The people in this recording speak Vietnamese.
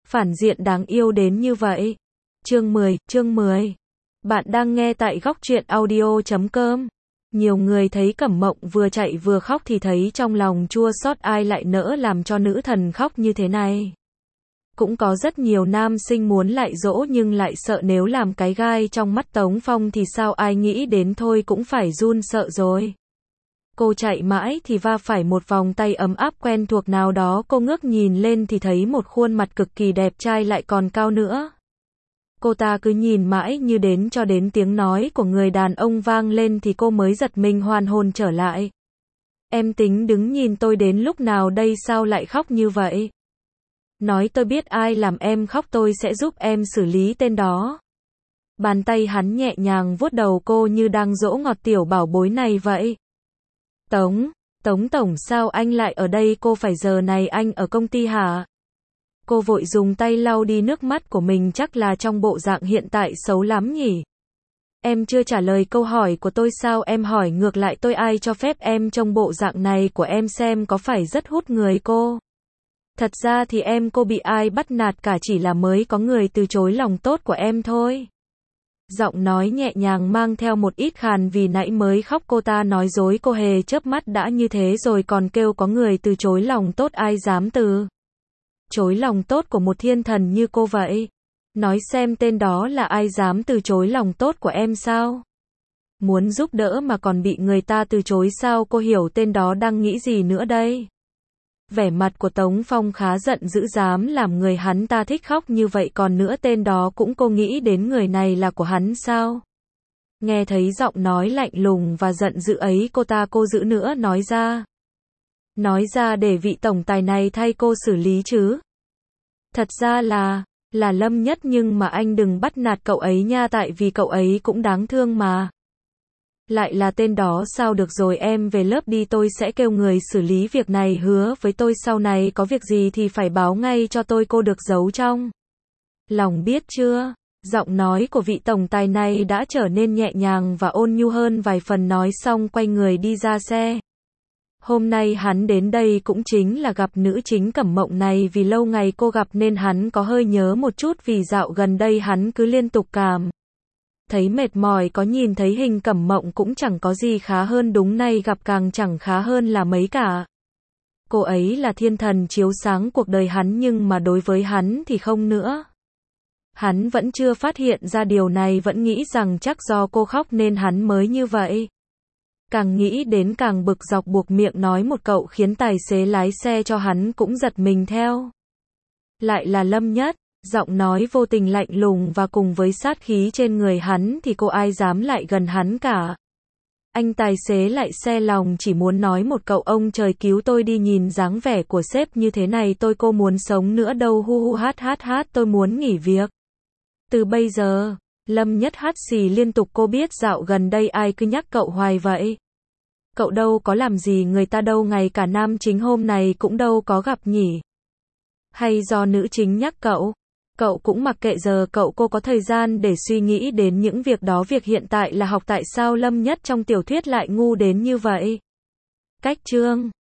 Phản diện đáng yêu đến như vậy. Chương 10. Bạn đang nghe tại góc truyện audio.com. Nhiều người thấy Cẩm Mộng vừa chạy vừa khóc thì thấy trong lòng chua xót, ai lại nỡ làm cho nữ thần khóc như thế này. Cũng có rất nhiều nam sinh muốn lại dỗ nhưng lại sợ nếu làm cái gai trong mắt Tống Phong thì sao, ai nghĩ đến thôi cũng phải run sợ rồi. Cô chạy mãi thì va phải một vòng tay ấm áp quen thuộc nào đó, cô ngước nhìn lên thì thấy một khuôn mặt cực kỳ đẹp trai lại còn cao nữa. Cô ta cứ nhìn mãi như đến cho đến tiếng nói của người đàn ông vang lên thì cô mới giật mình hoàn hồn trở lại. Em tính đứng nhìn tôi đến lúc nào đây, sao lại khóc như vậy? Nói tôi biết ai làm em khóc tôi sẽ giúp em xử lý tên đó. Bàn tay hắn nhẹ nhàng vuốt đầu cô như đang dỗ ngọt tiểu bảo bối này vậy. Tống tổng, sao anh lại ở đây, cô phải giờ này anh ở công ty hả? Cô vội dùng tay lau đi nước mắt của mình, chắc là trong bộ dạng hiện tại xấu lắm nhỉ? Em chưa trả lời câu hỏi của tôi sao, em hỏi ngược lại tôi, ai cho phép em trông bộ dạng này của em xem có phải rất hút người cô? Thật ra thì cô bị ai bắt nạt cả, chỉ là mới có người từ chối lòng tốt của em thôi. Giọng nói nhẹ nhàng mang theo một ít khàn, vì nãy mới khóc cô ta nói dối, cô hề chớp mắt đã như thế rồi còn kêu có người từ chối lòng tốt, ai dám từ chối lòng tốt của một thiên thần như cô vậy? Nói xem tên đó là ai dám từ chối lòng tốt của em sao? Muốn giúp đỡ mà còn bị người ta từ chối sao, cô hiểu tên đó đang nghĩ gì nữa đây? Vẻ mặt của Tống Phong khá giận dữ, dám làm người hắn ta thích khóc như vậy, còn nữa tên đó cũng cô nghĩ đến người này là của hắn sao? Nghe thấy giọng nói lạnh lùng và giận dữ ấy, cô giữ nữa nói ra để vị tổng tài này thay cô xử lý chứ. Thật ra là Lâm Nhất, nhưng mà anh đừng bắt nạt cậu ấy nha, tại vì cậu ấy cũng đáng thương mà. Lại là tên đó sao, được rồi em về lớp đi, tôi sẽ kêu người xử lý việc này, hứa với tôi sau này có việc gì thì phải báo ngay cho tôi, cô được giấu trong lòng biết chưa? Giọng nói của vị tổng tài này đã trở nên nhẹ nhàng và ôn nhu hơn vài phần, nói xong quay người đi ra xe. Hôm nay hắn đến đây cũng chính là gặp nữ chính Cẩm Mộng này, vì lâu ngày cô gặp nên hắn có hơi nhớ một chút, vì dạo gần đây hắn cứ liên tục cảm thấy mệt mỏi, có nhìn thấy hình Cẩm Mộng cũng chẳng có gì khá hơn, đúng nay gặp càng chẳng khá hơn là mấy cả. Cô ấy là thiên thần chiếu sáng cuộc đời hắn, nhưng mà đối với hắn thì không nữa. Hắn vẫn chưa phát hiện ra điều này, vẫn nghĩ rằng chắc do cô khóc nên hắn mới như vậy. Càng nghĩ đến càng bực dọc, buộc miệng nói một câu khiến tài xế lái xe cho hắn cũng giật mình theo. Lại là Lâm Nhất, giọng nói vô tình lạnh lùng và cùng với sát khí trên người hắn thì cô ai dám lại gần hắn cả. Anh tài xế lại xe lòng chỉ muốn nói một câu, ông trời cứu tôi đi, nhìn dáng vẻ của sếp như thế này cô muốn sống nữa đâu, hu hu hát, tôi muốn nghỉ việc. Từ bây giờ, Lâm Nhất hắt xì liên tục, cô biết dạo gần đây ai cứ nhắc cậu hoài vậy. Cậu đâu có làm gì người ta đâu, ngày cả nam chính hôm này cũng đâu có gặp nhỉ. Hay do nữ chính nhắc cậu? Cậu cũng mặc kệ, giờ cô có thời gian để suy nghĩ đến những việc đó, việc hiện tại là học. Tại sao Lâm Nhất trong tiểu thuyết lại ngu đến như vậy? Cách chương